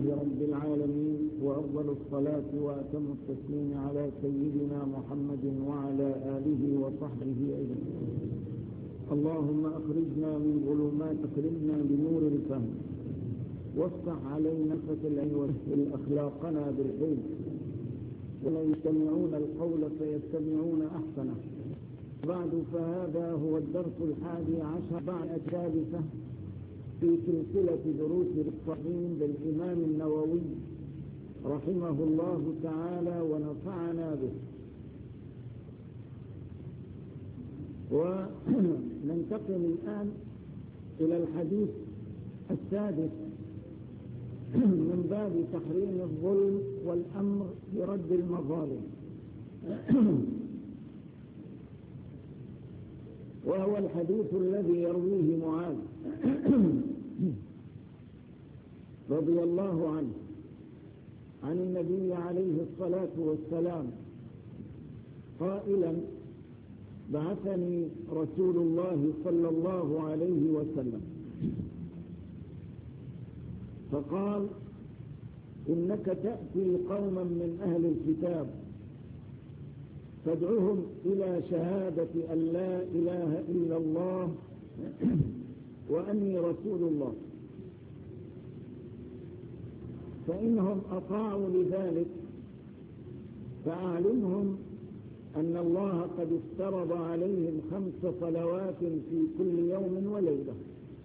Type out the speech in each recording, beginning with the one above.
رب العالمين، وأفضل الصلاة وأتم التسليم على سيدنا محمد وعلى آله وصحبه أجمعين. اللهم أخرجنا من ظلمات، أكرمنا بنور الفهم، وافتح علينا فتح العلم واسهل أخلاقنا بالعلم، ولا يستمعون القول فيتبعون أحسنه. بعد، فهذا هو الدرس 11 بعد الثالثة في سلسلة دروس الصحيح للإمام النووي رحمه الله تعالى ونفعنا به. وننتقل الآن إلى الحديث السادس من باب تحريم الظلم والأمر برد المظالم، وهو الحديث الذي يرويه معاذ رضي الله عنه عن النبي عليه الصلاة والسلام قائلا: بعثني رسول الله صلى الله عليه وسلم فقال: إنك تأتي قوما من أهل الكتاب فادعهم إلى شهادة أن لا إله إلا الله وأني رسول الله، فإنهم أطاعوا لذلك فأعلمهم أن الله قد افترض عليهم 5 صلوات في كل يوم وليلة،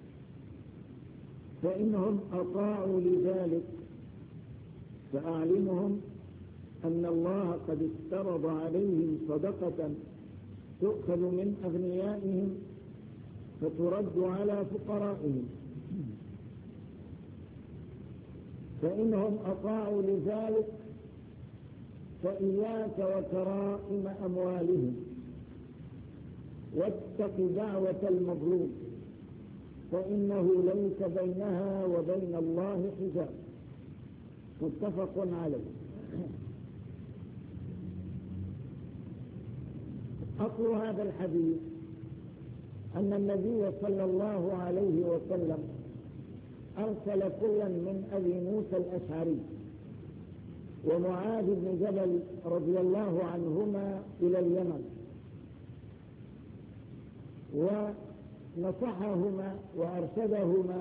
فإنهم أطاعوا لذلك فأعلمهم أن الله قد افترض عليهم صدقة تؤخذ من أغنيائهم فترد على فقرائهم، فإنهم أطاعوا لذلك فإياك وكرائم أموالهم، واتق دعوة المظلوم فإنه ليس بينها وبين الله حجاب. متفق عليه. أصل هذا الحديث أن النبي صلى الله عليه وسلم أرسل كلا من أبي موسى الأشعري ومعاذ بن جبل رضي الله عنهما إلى اليمن، ونصحهما وأرشدهما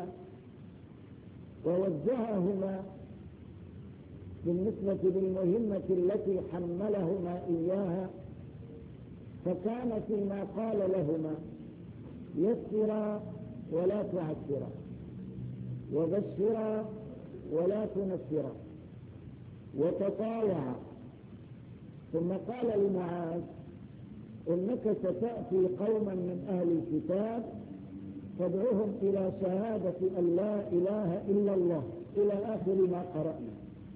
ووجههما بالنسبة للمهمة التي حملهما إياها، فكان فيما قال لهما: يسرا ولا تعسرا، وبشرا ولا تنفرا، وتطاوعا. ثم قال لمعاذ: إنك ستأتي قوما من أهل الكتاب فادعهم إلى شهادة أن لا إله إلا الله، إلى آخر ما قرأنا.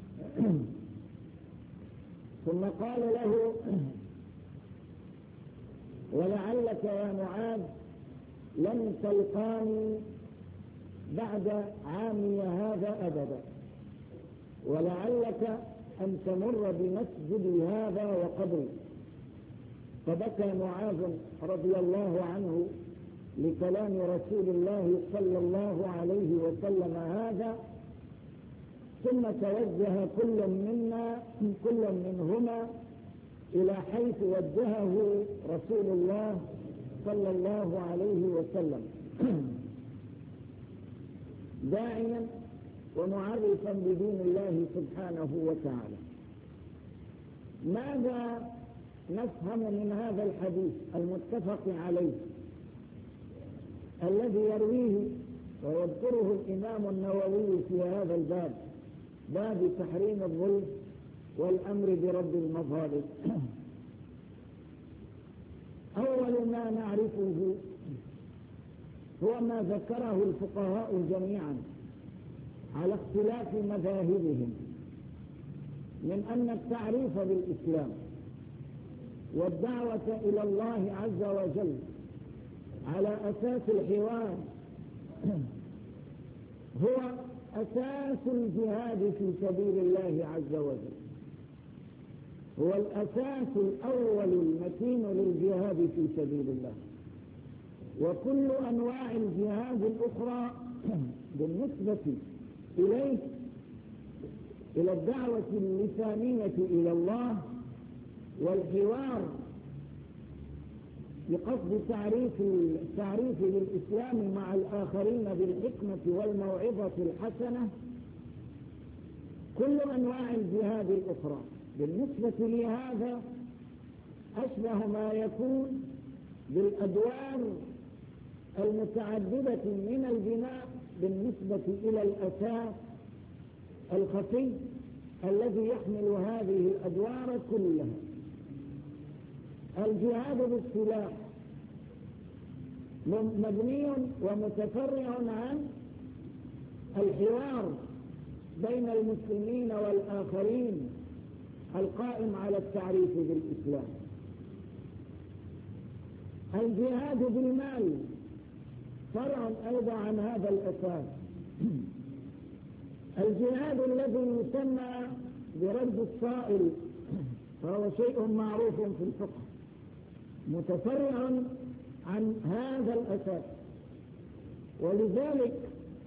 ثم قال له: ولعلك يا معاذ لن تلقاني بعد عامي هذا أبدا، ولعلك أن تمر بمسجدي هذا وقبري. فبكى معاذ رضي الله عنه لكلام رسول الله صلى الله عليه وسلم هذا، ثم توجه كل منهما إلى حيث وجهه رسول الله صلى الله عليه وسلم، داعيا ومعرفا بدين الله سبحانه وتعالى. ماذا نفهم من هذا الحديث المتفق عليه الذي يرويه ويذكره الإمام النووي في هذا الباب، باب تحريم الظلم والأمر برد المظالم؟ أول ما نعرفه هو ما ذكره الفقهاء جميعا على اختلاف مذاهبهم من أن التعريف بالإسلام والدعوة إلى الله عز وجل على أساس الحوار هو أساس الجهاد في سبيل الله عز وجل، هو الأساس الأول المتين للجهاد في سبيل الله. وكل أنواع الجهاد الأخرى بالنسبة إليه إلى الدعوة اللسانية إلى الله والحوار بقصد تعريف للإسلام مع الآخرين بالحكمة والموعظة الحسنة، كل أنواع الجهاد الأخرى. بالنسبة لهذا أشبه ما يكون بالأدوار المتعددة من البناء بالنسبة إلى الأساس الخفي الذي يحمل هذه الأدوار كلها. الجهاد بالسلاح مبني ومتفرع عن الحوار بين المسلمين والآخرين القائم على التعريف بالإسلام. الجهاد بالمال فرع أيضا عن هذا الأساس. الجهاد الذي يسمى برد الصائل فهو شيء معروف في الفقه، متفرع عن هذا الأساس. ولذلك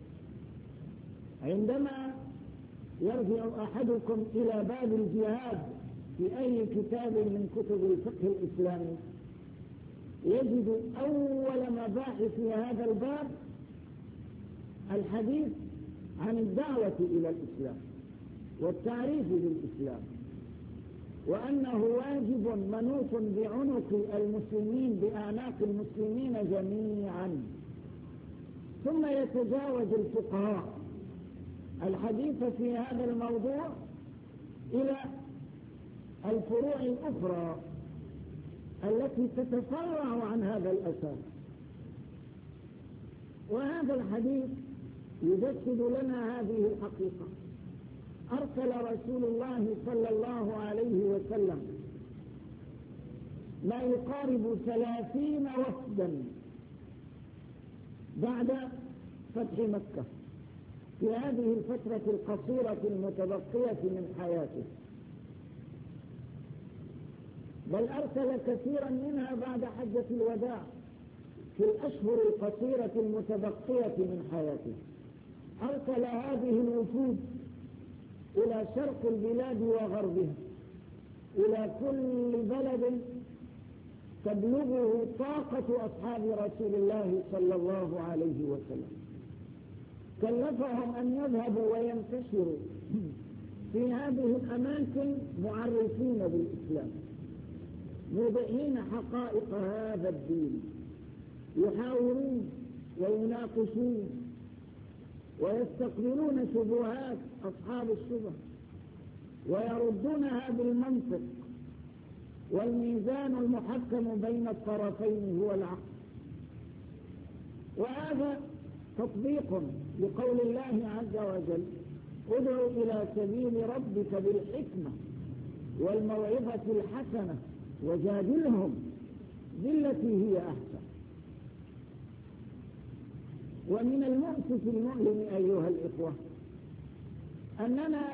عندما يرجع أحدكم إلى باب الجهاد في أي كتاب من كتب الفقه الإسلامي يجد أول مباحث هذا الباب الحديث عن الدعوة إلى الإسلام والتعريف بالإسلام، وأنه واجب منوط بعنق المسلمين بأعناق المسلمين جميعا. ثم يتجاوز الفقهاء الحديث في هذا الموضوع إلى الفروع الأخرى التي تتفرع عن هذا الأساس. وهذا الحديث يجسد لنا هذه الحقيقة. أرسل رسول الله صلى الله عليه وسلم ما يقارب 30 وفدا بعد فتح مكة في هذه الفترة القصيرة المتبقية من حياته، بل أرسل كثيرا منها بعد حجة الوداع في الأشهر القصيرة المتبقية من حياته. أرسل هذه الوفود إلى شرق البلاد وغربها، إلى كل بلد تبلغه طاقة أصحاب رسول الله صلى الله عليه وسلم. كلفهم أن يذهبوا وينتشروا في هذه الأماكن معرفين بالإسلام، موضحين حقائق هذا الدين، يحاورون ويناقشون ويستقبلون شبهات أصحاب الشبه ويردونها بالمنطق، والميزان المحكم بين الطرفين هو العقل. وهذا تطبيق لقول الله عز وجل: ادع إلى سبيل ربك بالحكمة والموعظة الحسنة وجادلهم بالتي هي أحسن. ومن المؤسف المؤلم أيها الإخوة أننا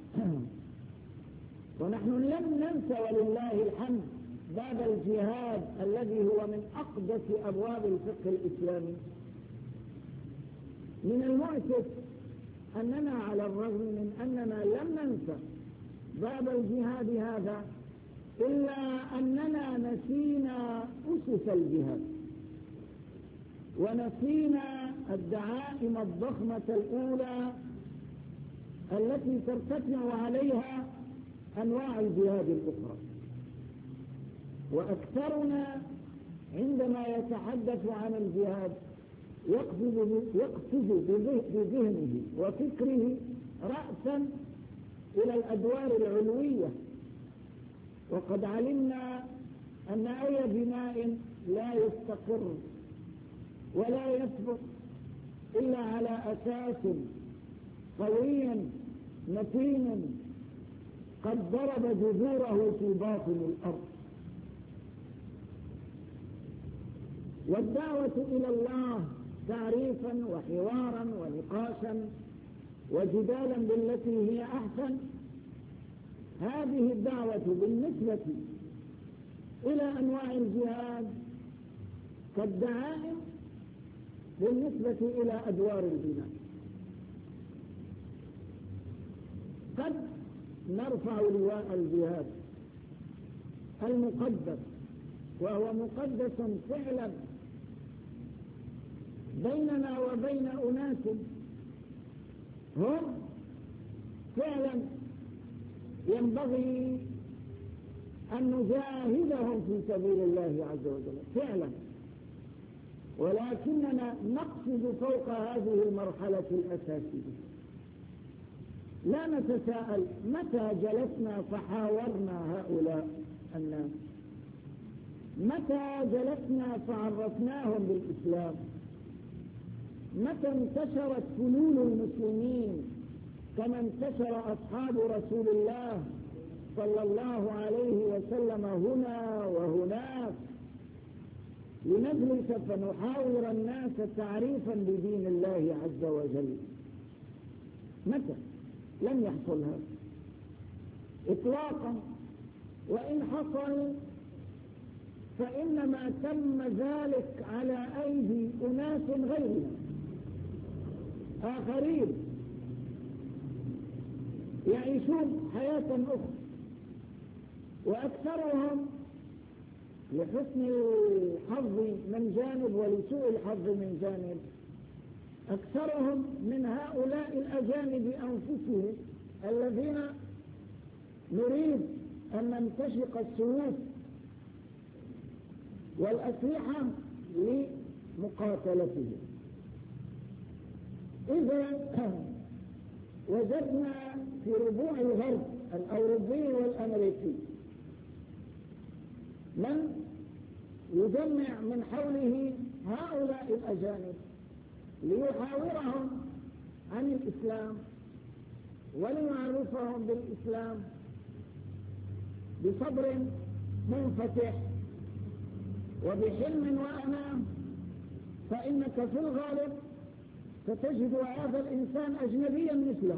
ونحن لم ننسى ولله الحمد باب الجهاد الذي هو من أقدس أبواب الفقه الإسلامي. من المؤسف أننا على الرغم من أننا لم ننسى باب الجهاد هذا إلا أننا نسينا أسس الجهاد، ونسينا الدعائم الضخمة الأولى التي ترتفع عليها أنواع الجهاد الأخرى. وأكثرنا عندما يتحدث عن الجهاد يقفز بذهنه وفكره رأسا إلى الأدوار العلوية، وقد علمنا أن أي بناء لا يستقر ولا يثبت إلا على أساس قوي متين قد ضرب جذوره في باطن الأرض. والدعوة إلى الله تعريفا وحوارا ونقاشا وجدالا بالتي هي أحسن، هذه الدعوة بالنسبة إلى أنواع الجهاد كالدعائم بالنسبة إلى أدوار البناء. قد نرفع لواء الجهاد المقدس، وهو مقدس فعلا بيننا وبين أناس هم فعلا ينبغي أن نجاهدهم في سبيل الله عز وجل فعلا، ولكننا نقصد فوق هذه المرحلة الأساسية. لا نتساءل متى جلسنا فحاورنا هؤلاء الناس، متى جلسنا فعرفناهم بالإسلام، متى انتشرت فنون المسلمين كما انتشر أصحاب رسول الله صلى الله عليه وسلم هنا وهناك، لنجلس فنحاور الناس تعريفا بدين الله عز وجل. متى؟ لم يحصل هذا إطلاقا، وإن حصل فإنما تم ذلك على أيدي أناس غيرنا آخرين يعيشون حياة أخرى، وأكثرهم لحسن الحظ من جانب ولسوء الحظ من جانب، أكثرهم من هؤلاء الأجانب أنفسهم الذين نريد أن نمتشق السيوف والأسلحة لمقاتلتهم. إذا وجدنا في ربوع الغرب الأوروبي والأمريكي من يجمع من حوله هؤلاء الأجانب ليحاورهم عن الإسلام وليعرفهم بالإسلام بصبر منفتح وبحلم وأنام، فإنك في الغالب ستجد هذا الإنسان أجنبيا مثله،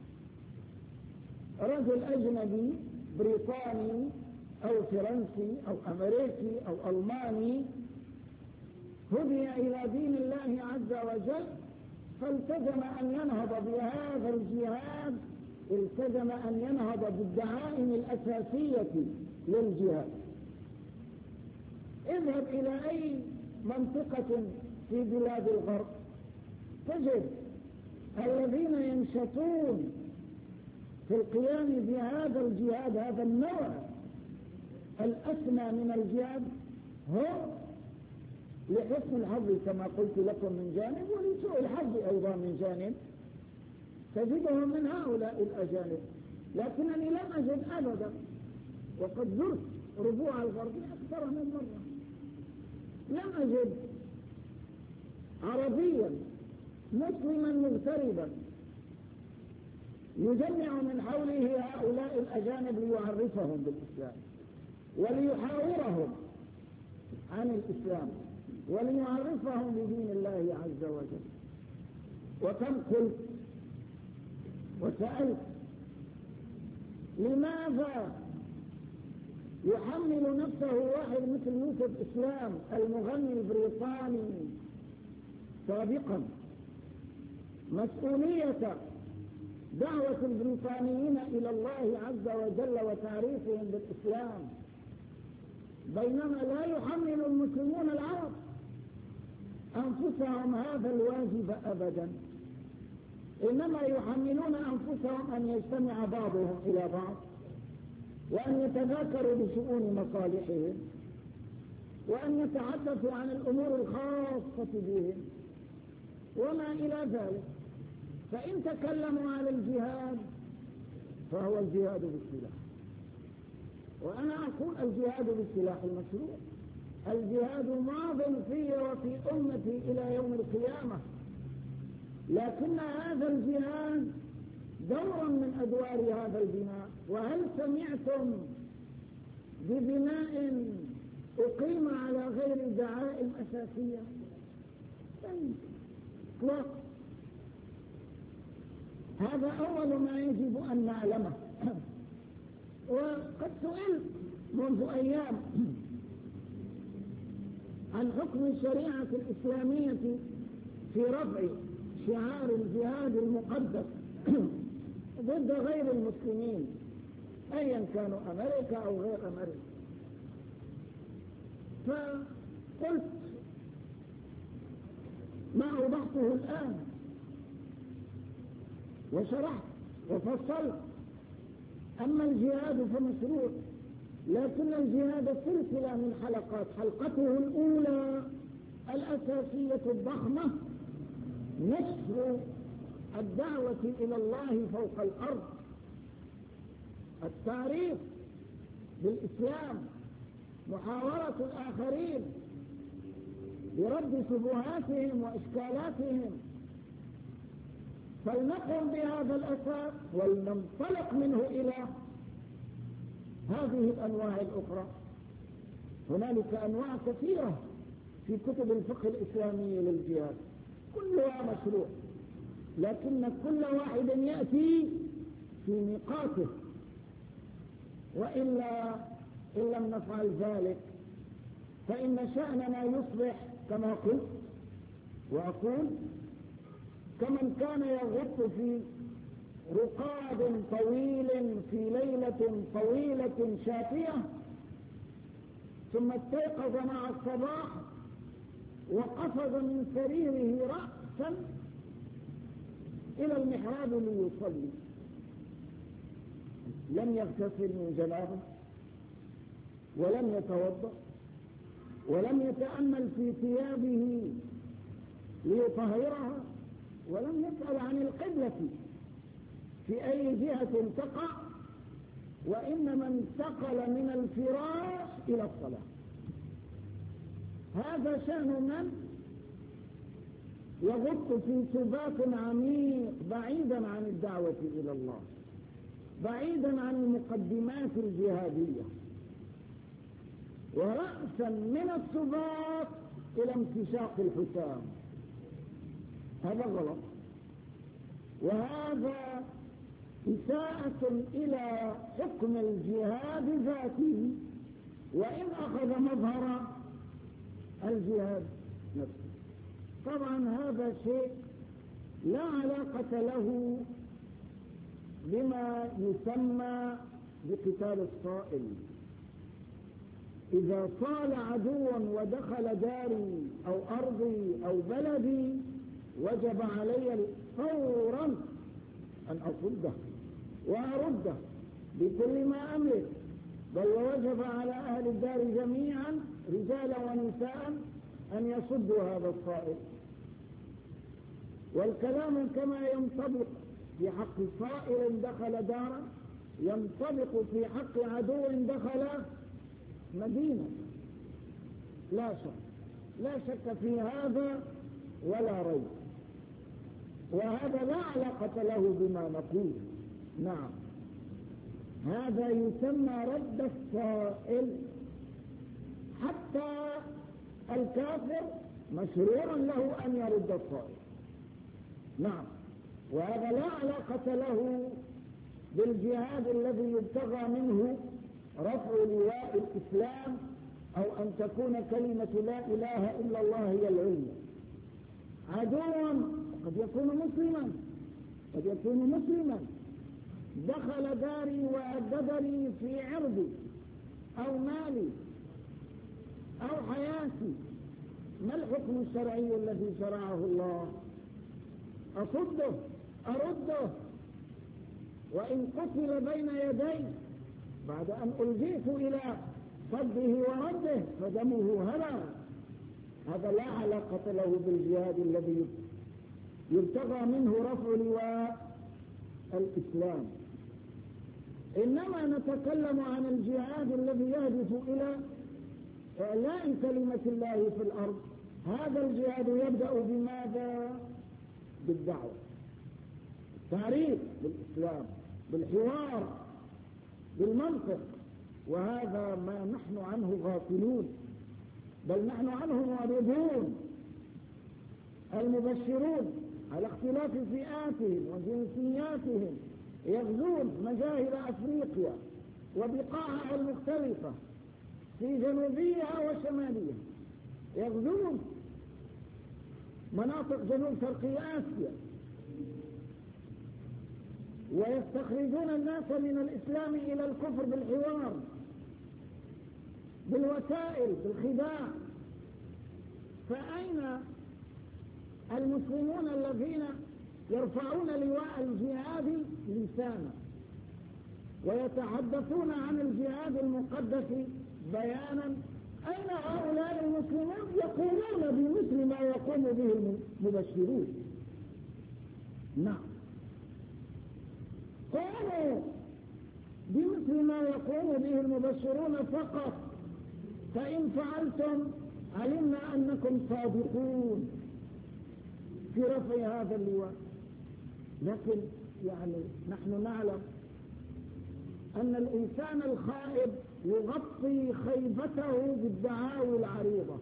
رجل أجنبي بريطاني أو فرنسي أو أمريكي أو ألماني هدي إلى دين الله عز وجل فالتزم أن ينهض بهذا الجهاد، التزم أن ينهض بالدعائم الأساسية للجهاد. اذهب إلى أي منطقة في بلاد الغرب تجد الذين ينشطون في القيام بهذا الجهاد، هذا النوع الأسمى من الجهاد، هم لحسن الحظ كما قلت لكم من جانب ولسوء الحظ أيضا من جانب تجدهم من هؤلاء الأجانب. لكنني لم أجد أبدا، وقد زرت ربوع الغرب أكثر من مرة، لم أجد عربيا مسلما مغتربا يجمع من حوله هؤلاء الأجانب ليعرفهم بالإسلام وليحاورهم عن الإسلام وليعرفهم بدين الله عز وجل. وكم قلت وسألت لماذا يحمل نفسه واحد مثل يوسف إسلام المغني البريطاني سابقا مسؤولية دعوة البريطانيين إلى الله عز وجل وتعريفهم بالإسلام، بينما لا يحمل المسلمون العرب أنفسهم هذا الواجب أبدا، إنما يحملون أنفسهم أن يجتمع بعضهم إلى بعض وأن يتذاكروا بشؤون مصالحهم وأن يتحدثوا عن الأمور الخاصة بهم وما إلى ذلك. فإن تكلموا عن الجهاد فهو الجهاد بالسلاح، وأنا أقول الجهاد بالسلاح المشروع، الجهاد ماض في وفي أمتي إلى يوم القيامة، لكن هذا الجهاد دور من أدوار هذا البناء. وهل سمعتم ببناء أقيم على غير دعائم أساسية؟ إطلاق. هذا أول ما يجب أن نعلمه. وقد سئلت منذ أيام عن حكم الشريعة الإسلامية في رفع شعار الجهاد المقدس ضد ضد غير المسلمين أيا كانوا أمريكا أو غير أمريكا. فقلت ما أوضحته الآن وشرحت وفصلت. أما الجهاد فمشروع، لكن الجهاد سلسلة من حلقات. حلقته الأولى الأساسية الضخمة نشر الدعوة إلى الله فوق الأرض، التعريف بالإسلام، محاورة الآخرين برد شبهاتهم وإشكالاتهم. فلنقم بهذا الأساس ولننطلق منه إلى هذه الأنواع الأخرى. هنالك أنواع كثيرة في كتب الفقه الإسلامي للجهاد، كلها مشروع، لكن كل واحد يأتي في ميقاته، وإلا إن لم نفعل ذلك فإن شأننا يصبح كما قلت وأقول كمن كان يغط في رقاد طويل في ليلة طويلة شاتية، ثم استيقظ مع الصباح وقفز من سريره رأسا إلى المحراب ليصلي، لم يغتسل من جنابه ولم يتوضأ ولم يتأمل في ثيابه ليطهرها ولم يسأل عن القبلة في أي جهة تقع، وإنما انتقل من الفراش إلى الصلاة. هذا شأن من يغط في سبات عميق بعيدا عن الدعوة إلى الله، بعيدا عن المقدمات الجهادية، ورأسا من السبات إلى امتشاق الحسام. هذا غلط، وهذا إساءة إلى حكم الجهاد ذاته، وإن أخذ مظهر الجهاد نفسه. طبعا هذا شيء لا علاقة له بما يسمى بقتال الصائل. إذا صال عدوا ودخل داري أو أرضي أو بلدي وجب علي فورا أن أصده وأرده بكل ما أملك، بل وجب على أهل الدار جميعا رجالا ونساء أن يصدوا هذا الصائل. والكلام كما ينطبق في حق صائل دخل دارا ينطبق في حق عدو دخل مدينة، لا شك في هذا ولا ريب، وهذا لا علاقة له بما نقول. نعم، هذا يسمى رد الصائل. حتى الكافر مشروع له أن يرد الصائل. نعم، وهذا لا علاقة له بالجهاد الذي يبتغى منه رفع لواء الإسلام أو أن تكون كلمة لا إله إلا الله هي العلم. عدوا قد يكون مسلما دخل داري وأدبني في عرضي أو مالي أو حياتي، ما الحكم الشرعي الذي شرعه الله؟ أصده أرده، وإن قتل بين يدي بعد أن ألجئت إلى صده ورده فدمه هدر. هذا لا علاقة له بالجهاد الذي يبتغى منه رفع لواء الإسلام. إنما نتكلم عن الجهاد الذي يهدف إلى إعلاء كلمة الله في الأرض. هذا الجهاد يبدأ بماذا؟ بالدعوة، التعريف بالإسلام، بالحوار، بالمنطق، وهذا ما نحن عنه غافلون، بل نحن عنه معرضون. المبشرون على اختلاف فئاتهم وجنسياتهم يغزون مجاهل أفريقيا وبقاعها المختلفة في جنوبيها وشماليها، يغزون مناطق جنوب شرقي آسيا، ويستخرجون الناس من الإسلام إلى الكفر بالحوار، بالوسائل، بالخداع. فأين المسلمون الذين يرفعون لواء الجهاد لسانا ويتحدثون عن الجهاد المقدس بيانا؟ أين هؤلاء المسلمون يقومون بمثل ما يقوم به المبشرون؟ نعم، قاموا بمثل ما يقوم به المبشرون فقط. فإن فعلتم علمنا أنكم صادقون في رفع هذا اللواء. لكن نحن نعلم أن الإنسان الخائب يغطي خيبته بالدعاوى العريضة،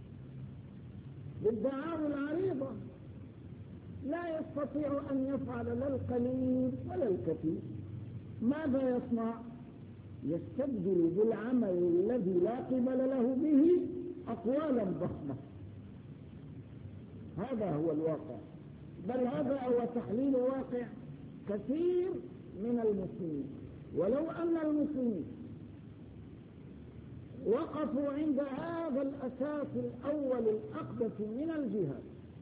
لا يستطيع أن يفعل لا القليل ولا الكثير. ماذا يصنع؟ يستبدل بالعمل الذي لا قبل له به أقوالا ضخمة. هذا هو الواقع، بل هذا هو تحليل واقع كثير من المسلمين. ولو أن المسلمين وقفوا عند هذا الأساس الأول الأقدس من الجهاد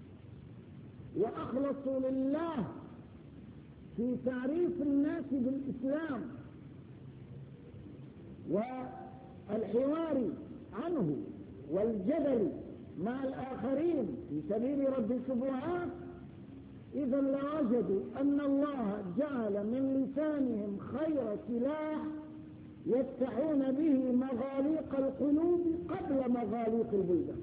وأخلصوا لله في تعريف الناس بالإسلام والحوار عنه والجدل مع الآخرين في سبيل رد الشبهات، إذا لوجدوا أن الله جعل من لسانهم خير سلاح يفتحون به مغاليق القلوب قبل مغاليق البلدان.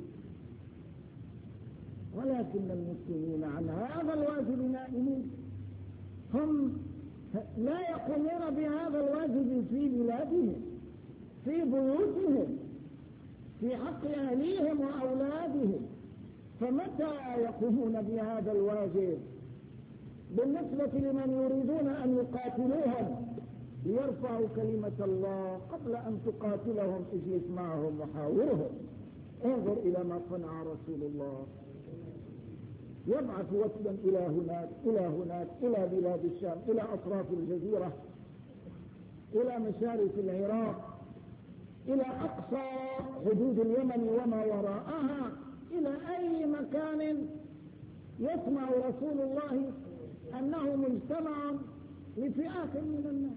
ولكن المسلمين عن هذا الواجب نائمين، هم لا يقومون بهذا الواجب في بلادهم، في بيوتهم، في حق أهليهم وأولادهم. فمتى يقومون بهذا الواجب بالنسبة لمن يريدون أن يقاتلوهم ليرفعوا كلمة الله قبل أن تقاتلهم؟ اجلس معهم وحاورهم. انظر إلى ما صنع رسول الله، يبعث وفدا إلى هناك إلى بلاد الشام، إلى أطراف الجزيرة، إلى مشارف العراق، إلى أقصى حدود اليمن وما وراءها، إلى أي مكان يسمع رسول الله أنه مجتمع لفئات من الناس،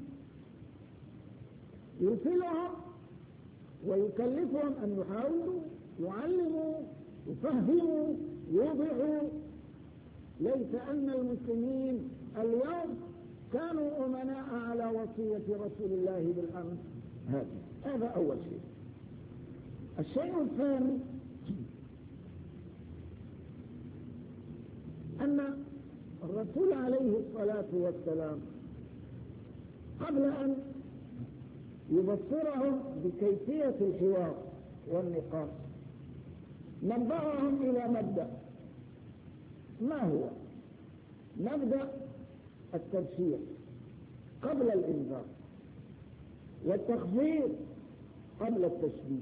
يرسلهم ويكلفهم أن يحاولوا، يعلموا، يفهموا، يوضعوا. ليس أن المسلمين اليوم كانوا أمناء على وصية رسول الله بالأمس. هذا أول شيء. الشيء الثاني أن الرسول عليه الصلاة والسلام قبل أن يبصرهم بكيفية الحوار والنقاش نبههم إلى مبدأ. ما هو مبدأ؟ التبشير قبل الإنذار، والتخفيف قبل التشبيه.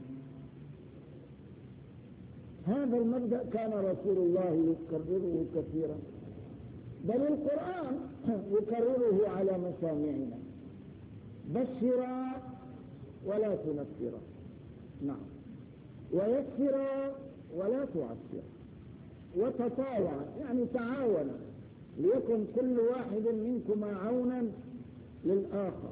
هذا المبدأ كان رسول الله يكرره كثيرا، بل القرآن يكرره على مسامعنا: بشرا ولا تنفرا، نعم، ويسرا ولا تعسرا، وتطاوعا يعني تعاونا، ليكن كل واحد منكما عونا للآخر.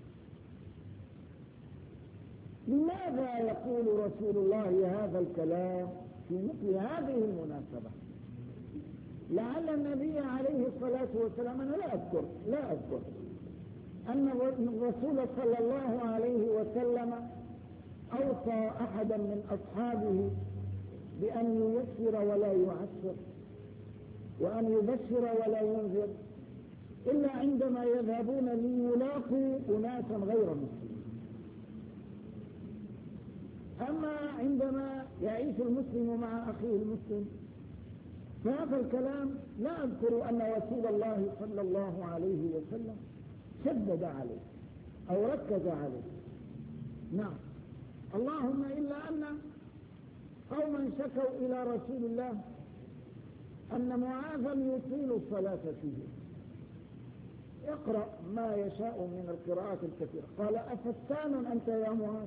لماذا يقول رسول الله هذا الكلام في مثل هذه المناسبة؟ لعل النبي عليه الصلاة والسلام، أنا لا أذكر أن الرسول صلى الله عليه وسلم أوصى أحدا من أصحابه بأن ييسر ولا يعسر، وأن يبشر ولا ينذر، إلا عندما يذهبون ليلاقوا أناسا غير مسلمين. أما عندما يعيش المسلم مع أخيه المسلم فهذا الكلام لا أذكر أن رسول الله صلى الله عليه وسلم شدد عليه أو ركز عليه. نعم، اللهم إلا أن قوما شكوا إلى رسول الله أن معاذا يطيل الصلاة فيه، يقرأ ما يشاء من القراءات الكثيرة. قال: أفتان أنت يا معاذ؟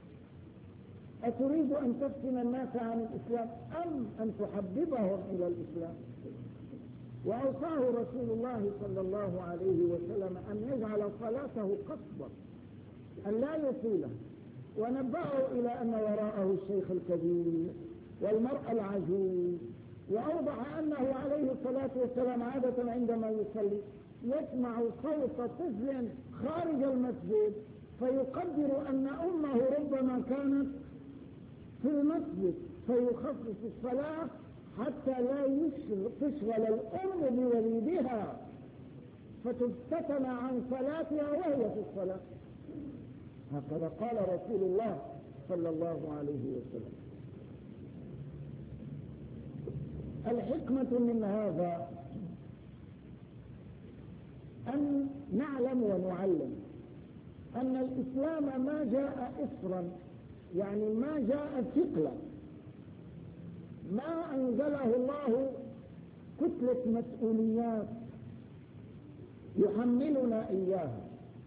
أتريد أن تفتن الناس عن الإسلام أم أن تحببهم إلى الإسلام؟ وأوصاه رسول الله صلى الله عليه وسلم أن يجعل صلاته قصدا، أن لا يطيلها، ونبهه إلى أن وراءه الشيخ الكبير والمرأة العجوز، وأوضح أنه عليه الصلاة والسلام عادة عندما يصلي يسمع صوت طفل خارج المسجد، فيقدر أن أمه ربما كانت في المسجد، فيخفف الصلاة حتى لا تشغل الأم بوليدها فتفتتن عن صلاتها وهي في الصلاة. هكذا قال رسول الله صلى الله عليه وسلم. الحكمة من هذا أن نعلم ونعلم أن الإسلام ما جاء إسرا، يعني ما جاء ثقلا، ما أنزله الله كتلة مسؤوليات يحملنا إياها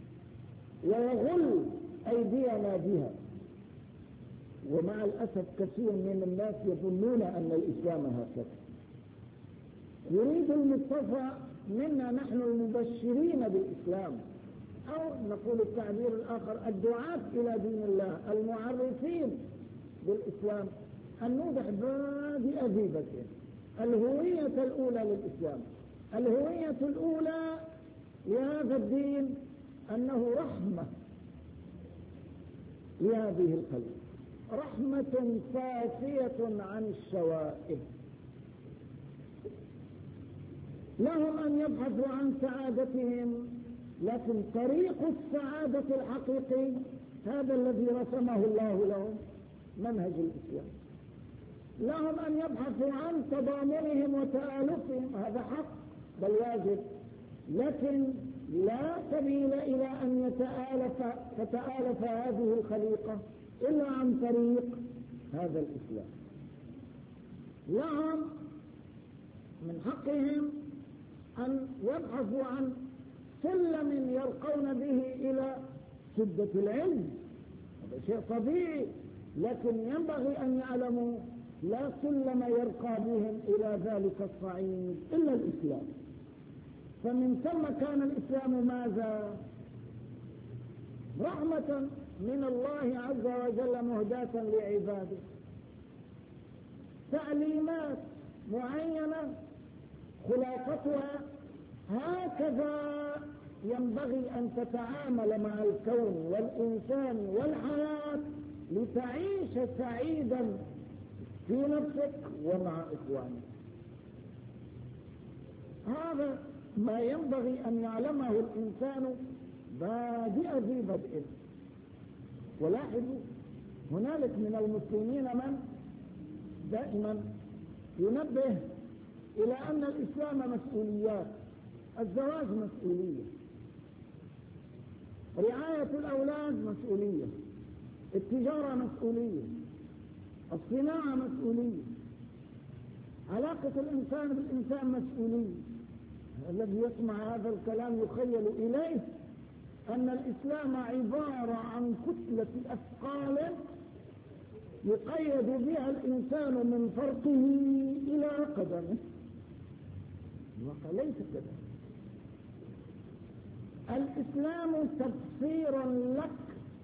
ويغل أيدينا بها. ومع الأسف كثير من الناس يظنون أن الإسلام هكذا. يريد المصطفى منا نحن المبشرين بالإسلام، أو نقول التعبير الآخر الدعاة إلى دين الله المعرفين بالإسلام، أن نوضح بادئ ذيبته الهوية الأولى للإسلام. الهوية الأولى لهذا الدين أنه رحمة لهذه الخلق، رحمة صافية عن الشوائب. لهم أن يبحثوا عن سعادتهم، لكن طريق السعادة الحقيقي هذا الذي رسمه الله لهم، منهج الإسلام. لهم أن يبحثوا عن تضامنهم وتآلفهم، هذا حق بل واجب، لكن لا سبيل إلى أن تتآلف هذه الخليقة إلا عن طريق هذا الإسلام. لهم من حقهم أن يبحثوا عن سلم يرقون به إلى شدة العلم، هذا شيء طبيعي، لكن ينبغي أن يعلموا لا سلم يرقى بهم إلى ذلك الصعيد إلا الإسلام. فمن ثم كان الإسلام ماذا؟ رحمة من الله عز وجل مهداة لعباده، تعليمات معينة خلاصتها هكذا ينبغي أن تتعامل مع الكون والإنسان والحياة لتعيش سعيدا في نفسك ومع إخوانك. هذا ما ينبغي أن يعلمه الإنسان بادئ ذي بدء. ولاحظوا هنالك من المسلمين من دائما ينبه إلى أن الإسلام مسؤوليات. الزواج مسؤولية، رعاية الأولاد مسؤولية، التجارة مسؤولية، الصناعة مسؤولية، علاقة الإنسان بالإنسان مسؤولية. الذي يسمع هذا الكلام يخيل إليه أن الإسلام عبارة عن كتلة أثقال يقيد بها الإنسان من فرقه إلى قدمه. الواقع ليس كذا. الإسلام تفسير لك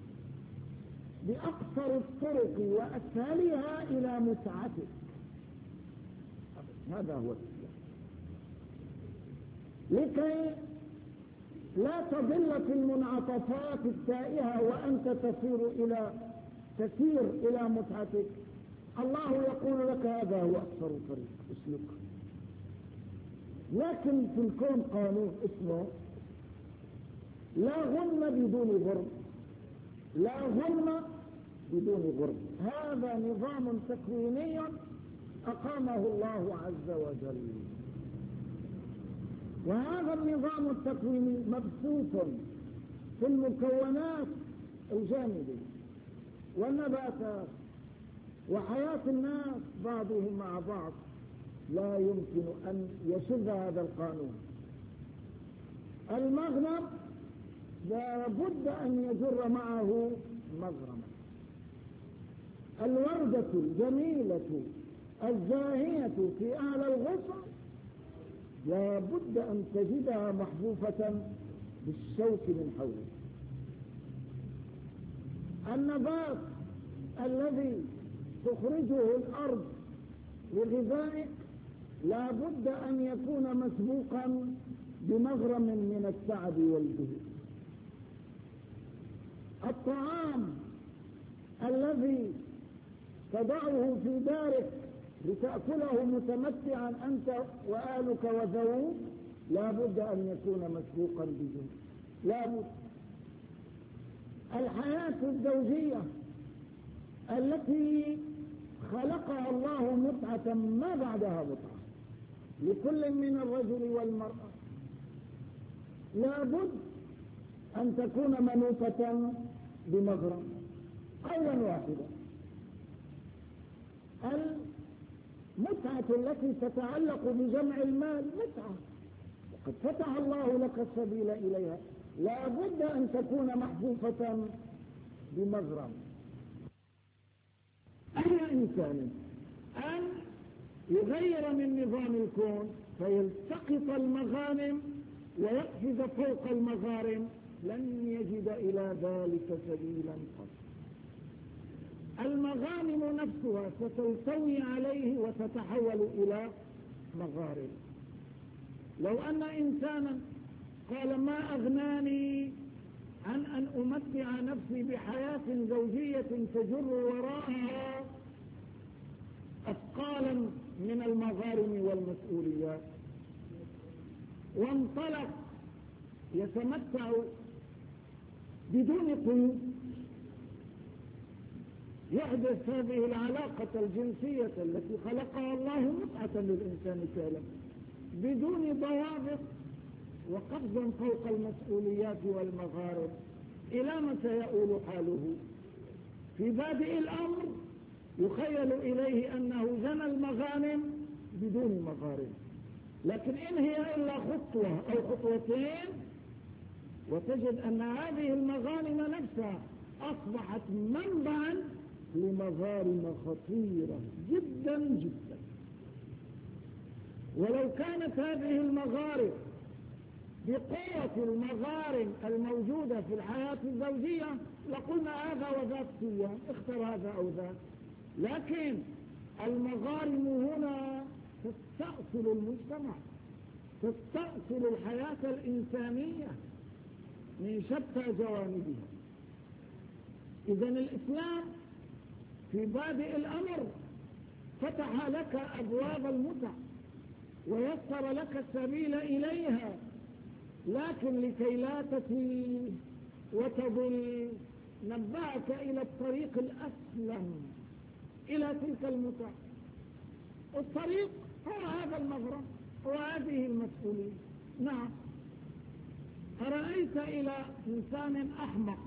بأقصر الطرق وأسهلها إلى متعتك. هذا هو الإسلام، لكي لا تضل في المنعطفات التائهة وأنت تسير إلى متعتك. الله يقول لك هذا هو أقصر الطريق، اسلك. لكن في الكون قانون اسمه لا غنم بدون غرب، لا غنم بدون غرب. هذا نظام تكويني أقامه الله عز وجل، وهذا النظام التكويني مبثوث في المكونات الجانبية والنباتات وحياة الناس بعضهم مع بعض. لا يمكن أن يشذ هذا القانون. المغنم لابد أن يجر معه مغرما. الوردة الجميلة الزاهية في أعلى الغصن لابد أن تجدها محفوفة بالشوك من حوله. النبات الذي تخرجه الأرض لغذائه لابد أن يكون مسبوقا بمغرم من التعب والجهد. الطعام الذي تضعه في دارك لتأكله متمتعا أنت وآلك وذووك لابد أن يكون مسبوقا بجهد. لابد. الحياة الزوجية التي خلقها الله متعة ما بعدها متعة لكل من الرجل والمرأة لابد أن تكون منوطة بمغرم. قولا واحدا، المتعة التي تتعلق بجمع المال متعة وقد فتح الله لك السبيل إليها، لابد أن تكون محفوفة بمغرم. أي إنسان أن يغير من نظام الكون فيلتقط المغانم ويقفز فوق المغارم لن يجد إلى ذلك سبيلا قط. المغانم نفسها ستلتوي عليه وتتحول إلى مغارم. لو أن إنسانا قال ما أغناني عن أن أمتع نفسي بحياة زوجية تجر وراءها أثقالا من المغارم والمسؤوليات، وانطلق يتمتع بدون قيود، يحدث هذه العلاقة الجنسية التي خلقها الله متعة للإنسان فعلا بدون ضوابط وقفزا فوق المسؤوليات والمغارم. إلى متى يؤول حاله؟ في بادئ الأمر يخيل إليه أنه جنى المغانم بدون مغارم، لكن إن هي إلا خطوة أو خطوتين وتجد أن هذه المغانم نفسها أصبحت منبعا لمغارم خطيرة جدا جدا. ولو كانت هذه المغارم بقوة المغارم الموجودة في الحياة الزوجية لقلنا هذا وذاك سيان، اختر هذا أو ذاك، لكن المغارم هنا تستأصل المجتمع، تستأصل الحياة الإنسانية من شتى جوانبها. إذن الإسلام في بادئ الأمر فتح لك أبواب المتع ويسر لك السبيل إليها، لكن لكي لا تتيه وتضل نبهك إلى الطريق الأسلم إلى تلك المتع. الطريق هو هذا المغرم وهذه المسؤولية. نعم، أرأيت إلى إنسان أحمق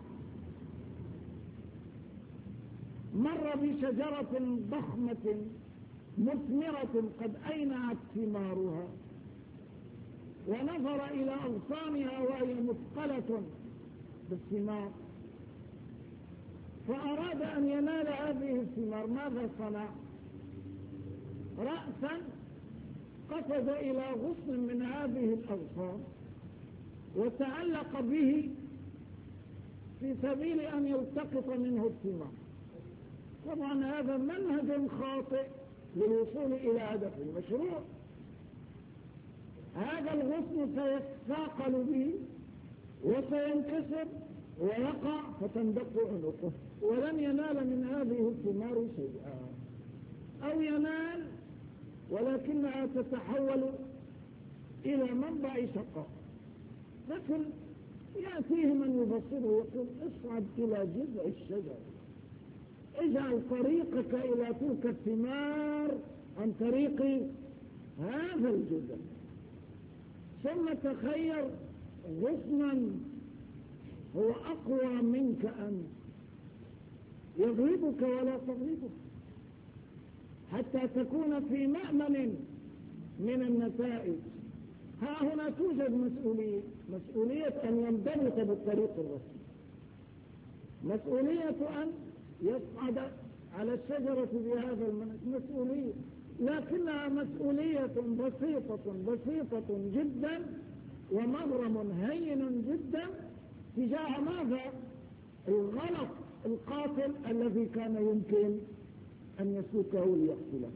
مر بشجرة ضخمة مثمرة قد أينعت ثمارها ونظر إلى أغصانها وهي مثقلة بالثمار فأراد أن ينال هذه الثمار، ماذا صنع؟ رأسا قفز إلى غصن من هذه الأغصان وتعلق به في سبيل أن يلتقط منه الثمار. طبعا هذا منهج خاطئ للوصول إلى هدف المشروع. هذا الغصن سيتثاقل به وسينكسر ويقع فتندق عنقه ولن ينال من هذه الثمار شيئا، أو ينال ولكنها تتحول إلى منبع شقاء. لكن يأتيه من يبصره ويقول اصعد إلى جذع الشجر، اجعل طريقك إلى تلك الثمار عن طريق هذا الجذع، ثم تخير غصنا هو أقوى منك أن يغلبك ولا تغلبك حتى تكون في مأمن من النتائج ها هنا توجد مسؤولية أن ينضبط بالطريق الرسمي، مسؤولية أن يصعد على الشجرة بهذا المنهج، مسؤولية، لكنها مسؤولية بسيطة جدا ومغرم هين جدا تجاه ماذا؟ الغلط القاتل الذي كان يمكن أن يسلكه ليقتله.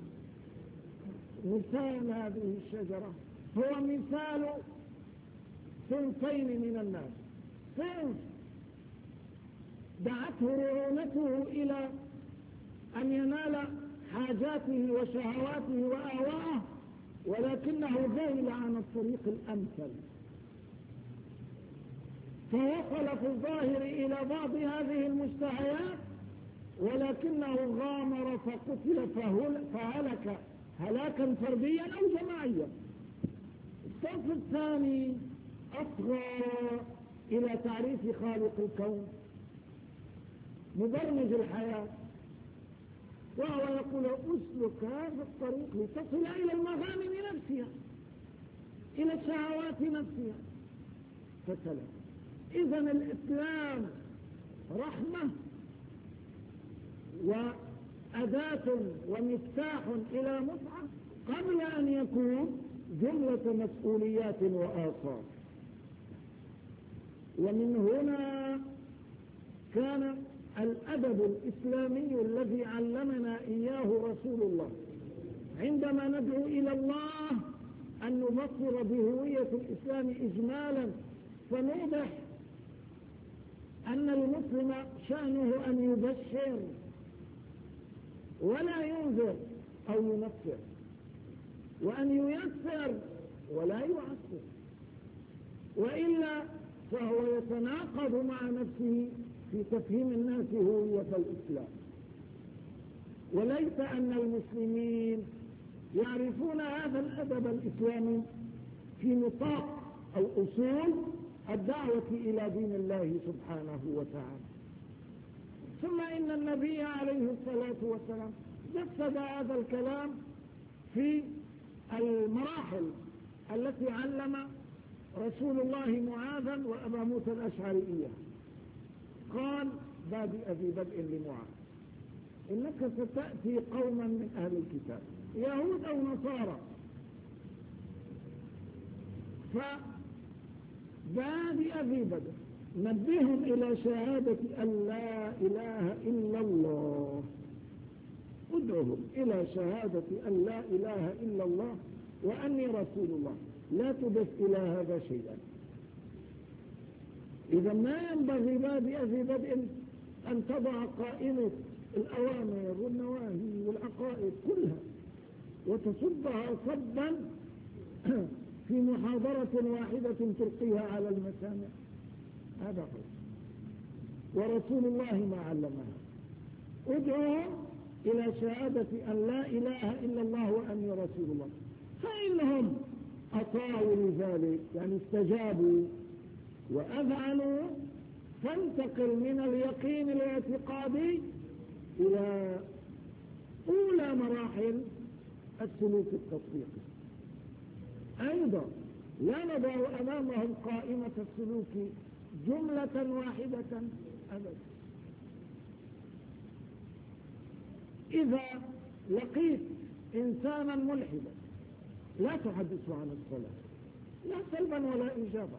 مثال هذه الشجرة هو مثال صنفين من الناس، صنف دعته رعونته إلى أن ينال حاجاته وشهواته وآواءه، ولكنه ذهل عن الطريق الأمثل، فوصل في الظاهر إلى بعض هذه المشتهيات، ولكنه غامر فقتل فهلك هلاكا فرديا أو جماعيا. الصنف الثاني أصغى إلى تعريف خالق الكون مبرمج الحياة، وهو يقول اسلك هذا الطريق لتصل إلى المغانم نفسها، إلى الشهوات نفسها، فسلم. إذن الإسلام رحمة وأداة ومفتاح إلى متعة قبل أن يكون جملة مسؤوليات وآثار. ومن هنا كان الأدب الإسلامي الذي علمنا إياه رسول الله عندما ندعو إلى الله أن نبصر بهوية الإسلام إجمالا، فنوضح أن المسلم شأنه أن يبشر ولا ينذر أو ينفر، وأن ييسر ولا يعسر، وإلا فهو يتناقض مع نفسه في تفهيم الناس هوية الإسلام. وليس أن المسلمين يعرفون هذا الأدب الإسلامي في نطاق أو أصول الدعوة إلى دين الله سبحانه وتعالى. ثم إن النبي عليه الصلاة والسلام جسد هذا الكلام في المراحل التي علم رسول الله معاذا وأبا موسى الأشعري إياه. قال بادئ في بدء لمعاذ إنك ستأتي قوما من أهل الكتاب يهود أو نصارى، فبادئ في بدء نبههم إلى شهادة أن لا إله إلا الله، ادعهم إلى شهادة أن لا إله إلا الله وأني رسول الله، لا تضف إلى هذا شيئا. إذا ما ينبغي بادئ في بدء أن تضع قائمة الأوامر والنواهي والعقائد كلها وتصبها صبا في محاضرة واحدة تلقيها على المسامع، هذا هو. ورسول الله ما علمها، ادعوهم إلى شهادة أن لا إله إلا الله وأني رسول الله، فإنهم أطاعوا لذلك يعني استجابوا وأذعنوا، فانتقل من اليقين الاعتقادي إلى أولى مراحل السلوك التطبيقي. أيضا لا نضع أمامهم قائمة السلوك جملة واحدة أبدا. إذا لقيت إنسانا ملحدا لا تحدثه عن الصلاة لا سلبا ولا إيجابا،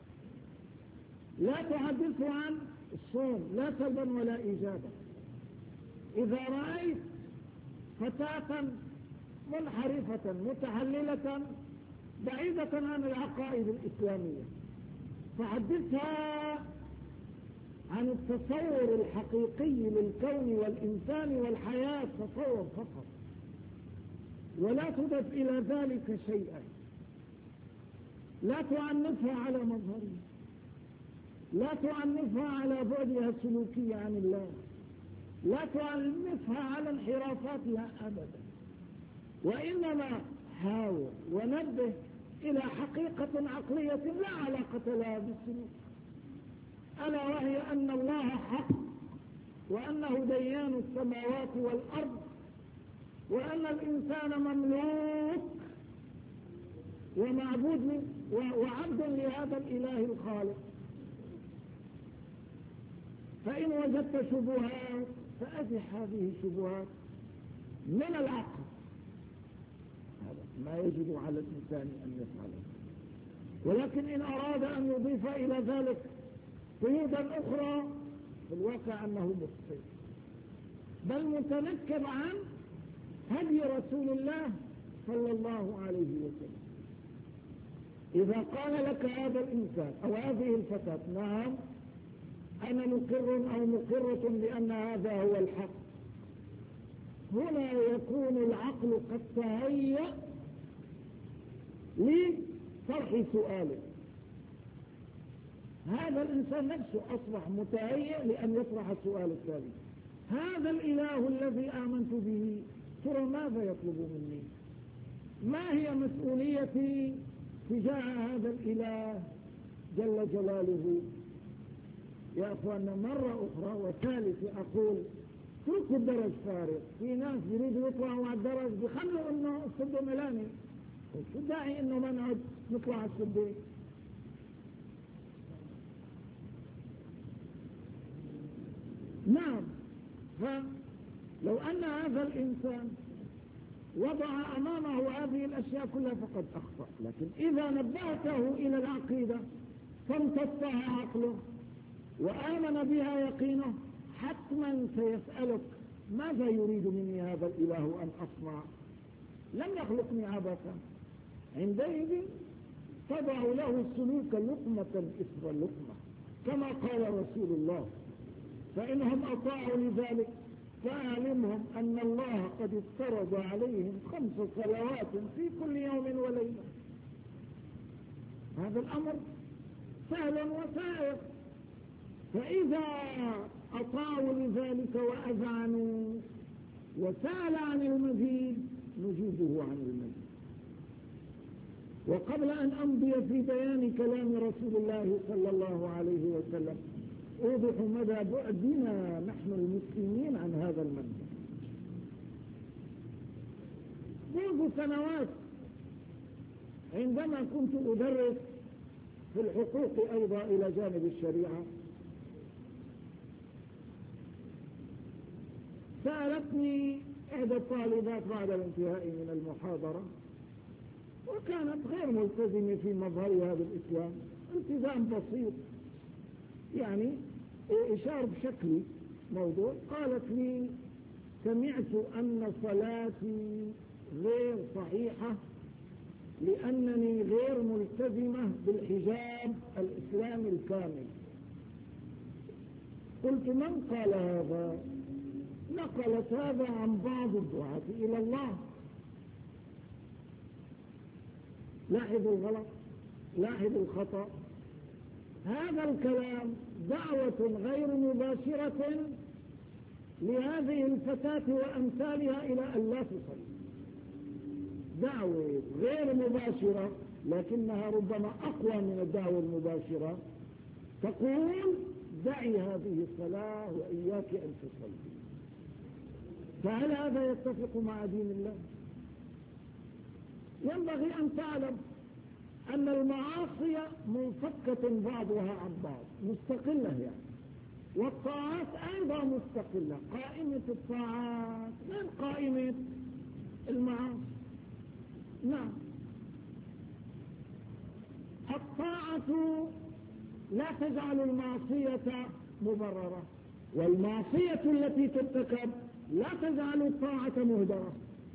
لا تحدثه عن الصوم لا سلبا ولا إيجابا. إذا رأيت فتاة منحرفة متحللة بعيدة عن العقائد الإسلامية فحدثها عن التصور الحقيقي للكون والإنسان والحياة، تصور فقط، ولا تضف إلى ذلك شيئا. لا تعنفها على مظهرها، لا تعنفها على بعدها السلوكي عن الله، لا تعنفها على انحرافاتها أبدا، وإنما حاول ونبه إلى حقيقة عقلية لا علاقة لها بالسلوك، ألا وهي أن الله حق، وأنه ديان السماوات والأرض، وأن الإنسان مملوك ومعبود وعبد لهذا الإله الخالق. فإن وجدت شبهات فأزح هذه الشبهات من العقل، هذا ما يجب على الإنسان أن يفعله. ولكن إن أراد أن يضيف إلى ذلك قيودا أخرى في الواقع أنه مخطئ، بل متنكب عن هدي رسول الله صلى الله عليه وسلم. إذا قال لك هذا الإنسان أو هذه الفتاة نعم أنا مقر أو مقرة بأن هذا هو الحق، هنا يكون العقل قد تهيأ لطرح سؤاله. هذا الإنسان نفسه أصبح متهيأ لأن يطرح السؤال التالي: هذا الإله الذي آمنت به ترى ماذا يطلب مني؟ ما هي مسؤوليتي تجاه هذا الإله جل جلاله؟ يا أخوانا مرة أخرى وثالثة أقول اتركوا الدرج فارغ. في ناس يريدوا يطلعوا على الدرج بيخلوا انه السد ملاني، شو داعي انه ما نقعد نطلع على السد؟ نعم، فلو ان هذا الانسان وضع امامه هذه الاشياء كلها فقد اخطأ. لكن اذا نبهته الى العقيدة فامتصها عقله وآمن بها يقينه حتما سيسألك ماذا يريد مني هذا الإله أن أصنع؟ لم يخلقني عبثا. عندئذ تضع له السلوك لقمة إثر لقمة كما قال رسول الله: فإنهم أطاعوا لذلك فأعلمهم أن الله قد افترض عليهم 5 صلوات في كل يوم وليلة. هذا الأمر سهل وسائر. فإذا أطاعوا لذلك وأذعنوا وسأل عن المزيد نجيبه عن المزيد. وقبل أن أمضي في بيان كلام رسول الله صلى الله عليه وسلم أوضح مدى بعدنا نحن المسلمين عن هذا المنهج. منذ سنوات عندما كنت أدرس في الحقوق أيضا إلى جانب الشريعة سألتني إحدى الطالبات بعد الانتهاء من المحاضرة وكانت غير ملتزمة في مظهرها بالإسلام، التزام بسيط يعني إشارة بشكل موضوع. قالت لي: سمعت أن صلاتي غير صحيحة لأنني غير ملتزمة بالحجاب الإسلامي الكامل. قلت: من قال هذا؟ نقلت هذا عن بعض الدعاة إلى الله. لاحظوا الغلط، لاحظوا الخطأ. هذا الكلام دعوة غير مباشرة لهذه الفتاة وأمثالها إلى أن لا تصلي. دعوة غير مباشرة لكنها ربما أقوى من الدعوة المباشرة، تقول: دعي هذه الصلاة وإياك أن تصلي. فهل هذا يتفق مع دين الله؟ ينبغي أن تعلم أن المعاصي منفكة بعضها عن بعض، مستقلة يعني، والطاعات أيضا مستقلة. قائمة الطاعات من قائمة المعاصي. نعم، الطاعة لا تجعل المعصية مبررة، والمعصية التي ترتكب لا تجعل الطاعة مهدرة.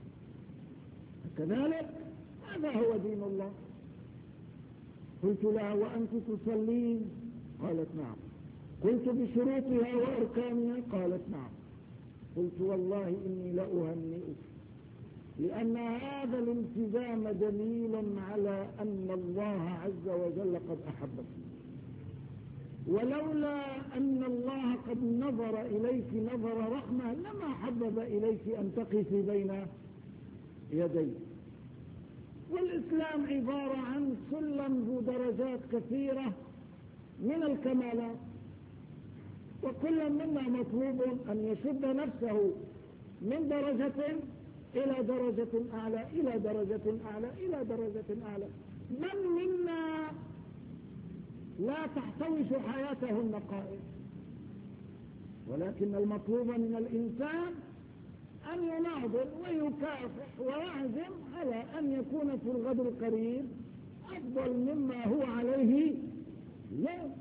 كذلك هذا هو دين الله. قلت لها: وأنت تصلين؟ قالت: نعم. قلت: بشروطها وأركانها؟ قالت: نعم. قلت: والله إني لأهنئك، لأن هذا الالتزام دليل على أن الله عز وجل قد أحبك، ولولا أن الله قد نظر إليك نظر رحمة لما حبب إليك أن تقفي بين يديه. والإسلام عبارة عن سلم ذو درجات كثيرة من الكمالات، وكل منا مطلوب أن يشد نفسه من درجة إلى درجة أعلى إلى درجة أعلى إلى درجة أعلى. من منا لا تحتوش حياته النقائص، ولكن المطلوب من الإنسان أن يناضل ويكافح ويعزم على أن يكون في الغد القريب أفضل مما هو عليه اليوم.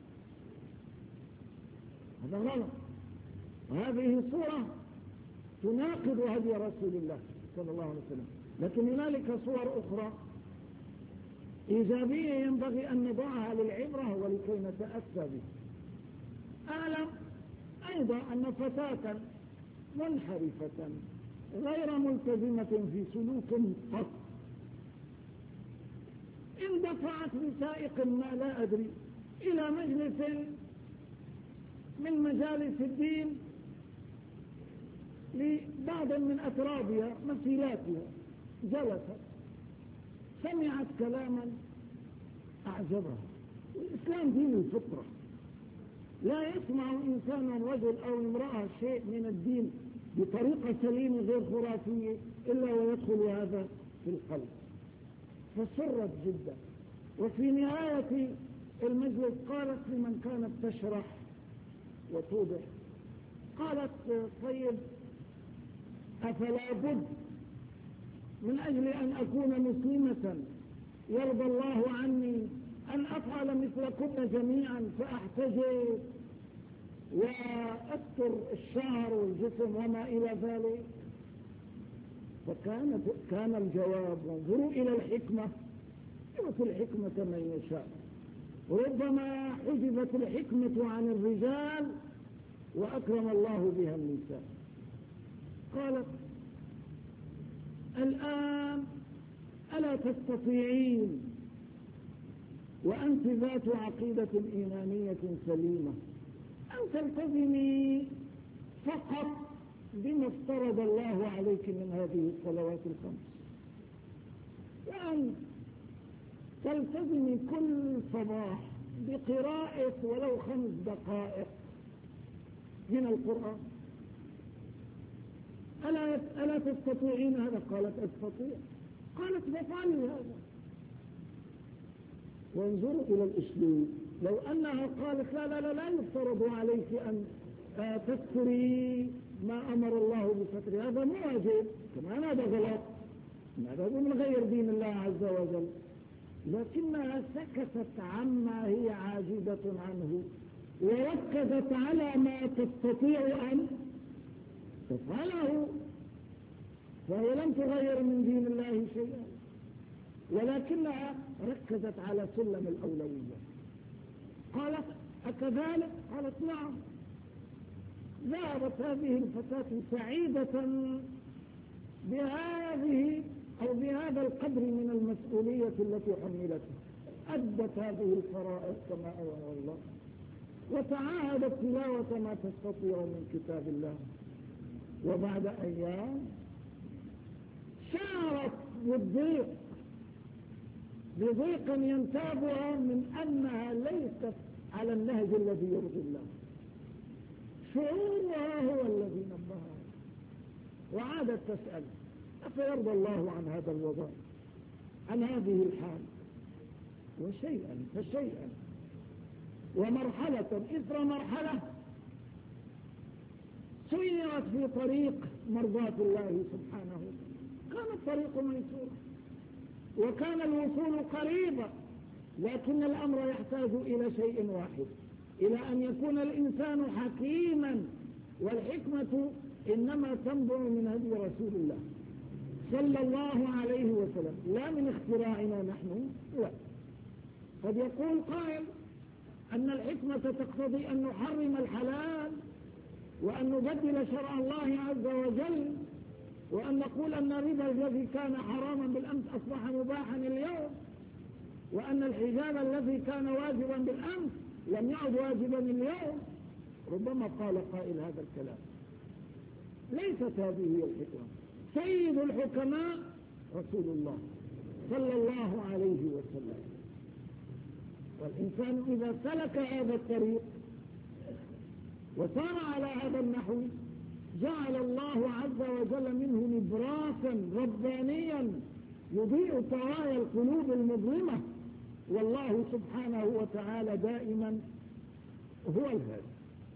هذا غلط، وهذه صورة تناقض هدي رسول الله صلى الله عليه وسلم. لكن هنالك صور أخرى إيجابية ينبغي أن نضعها للعبرة ولكي نتأسى به. أعلم أيضا أن فتاة منحرفة غير ملتزمة في سلوك قط اندفعت بسائق ما لا أدري إلى مجلس من مجالس الدين لبعض من أترابها مثيلاتها، جلست سمعت كلاما أعجبها. الإسلام دين الفطرة، لا يسمع إنسان رجل أو امرأة شيء من الدين بطريقة سليمة غير خرافية إلا ويدخل هذا في القلب. فسرت جدا، وفي نهاية المجلس قالت لمن كانت تشرح وتوضح، قالت طيب أفلا بد من أجل أن أكون مسلمة يرضى الله عني أن أفعل مثلكم جميعا فأحتجب وأستر الشعر والجسم وما إلى ذلك؟ فكان الجواب وانظروا إلى الحكمة، يؤتي الحكمة من يشاء. ربما حجبت الحكمة عن الرجال وأكرم الله بها النساء. قالت الآن ألا تستطيعين وأنت ذات عقيدة إيمانية سليمة أن تلتزمي فقط بما افترض الله عليك من هذه الصلوات الخمس، وأن تلتزمي كل صباح بقراءة ولو 5 دقائق من القرآن؟ ألا تستطيعين هذا؟ قالت أستطيع. قالت بفعلي هذا. وانظروا إلى الأسلوب، لو أنها قالت لا يفترض عليك أن تذكري ما أمر الله بفتره، هذا مو واجب، كمان هذا غلط، هذا من غير دين الله عز وجل. لكنها سكتت عما هي عاجزة عنه وركزت على ما تستطيع أن تفعله، فهي لم تغير من دين الله شيئا، ولكنها ركزت على سلم الأولوية. قالت أكذلك؟ قالت نعم. ذهبت هذه الفتاة سعيدة بهذه أو بهذا القدر من المسؤولية التي حملتها، أدت هذه الفرائض كما أمر الله، وتعاهدت تلاوة ما تستطيع من كتاب الله. وبعد أيام شعرت بضيق ينتابها من أنها ليست على النهج الذي يرضي الله. شعورها هو الذي نبهها، وعادت تسأل أفيرضى الله عن هذا الوضع، عن هذه الحال؟ وشيئا فشيئا ومرحلة إثر مرحلة سيرت في طريق مرضاة الله سبحانه. كان الطريق ميسورا وكان الوصول قريبا، لكن الأمر يحتاج إلى شيء واحد، إلى أن يكون الإنسان حكيما. والحكمة إنما تنبع من هدي رسول الله صلى الله عليه وسلم، لا من اختراعنا نحن. لا، قد يقول قائل أن الحكمة تقتضي أن نحرم الحلال وأن نبدل شرع الله عز وجل، وأن نقول أن الربا الذي كان حراما بالأمس أصبح مباحا اليوم، وأن الحجاب الذي كان واجبا بالأمس لم يعد واجبا اليوم. ربما قال قائل هذا الكلام. ليست هذه هي الحكمة. سيد الحكماء رسول الله صلى الله عليه وسلم. والإنسان إذا سلك هذا الطريق وسار على هذا النحو جعل الله عز وجل منه نبراسا ربانيا يضيء طوايا القلوب المظلمة، والله سبحانه وتعالى دائما هو الهادي.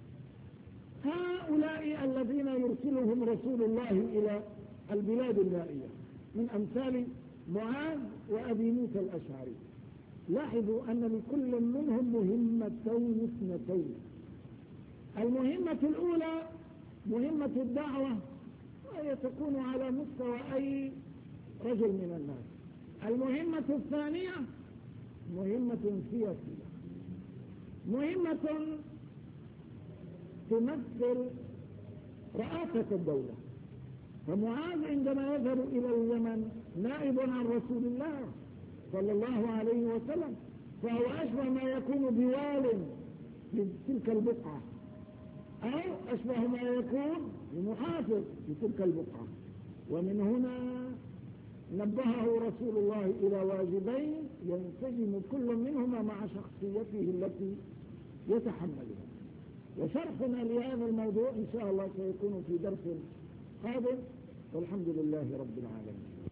هؤلاء الذين يرسلهم رسول الله إلى البلاد النائية من أمثال معاذ وأبي موسى الأشعري، لاحظوا أن لكل منهم مهمتين اثنتين. المهمة الأولى مهمة الدعوة، وهي تكون على مستوى أي رجل من الناس. المهمة الثانية مهمة سياسية، مهمة تمثل رئاسة الدولة. فمعاذ عندما يذهب إلى اليمن نائب عن رسول الله صلى الله عليه وسلم، فهو أشبه ما يكون بوال في تلك البقعة، أو أشبه ما يكون بمحافظ في تلك البقعة. ومن هنا نبهه رسول الله إلى واجبين ينسجم كل منهما مع شخصيته التي يتحملها. وشرحنا لهذا الموضوع إن شاء الله سيكون في درس قادم، والحمد لله رب العالمين.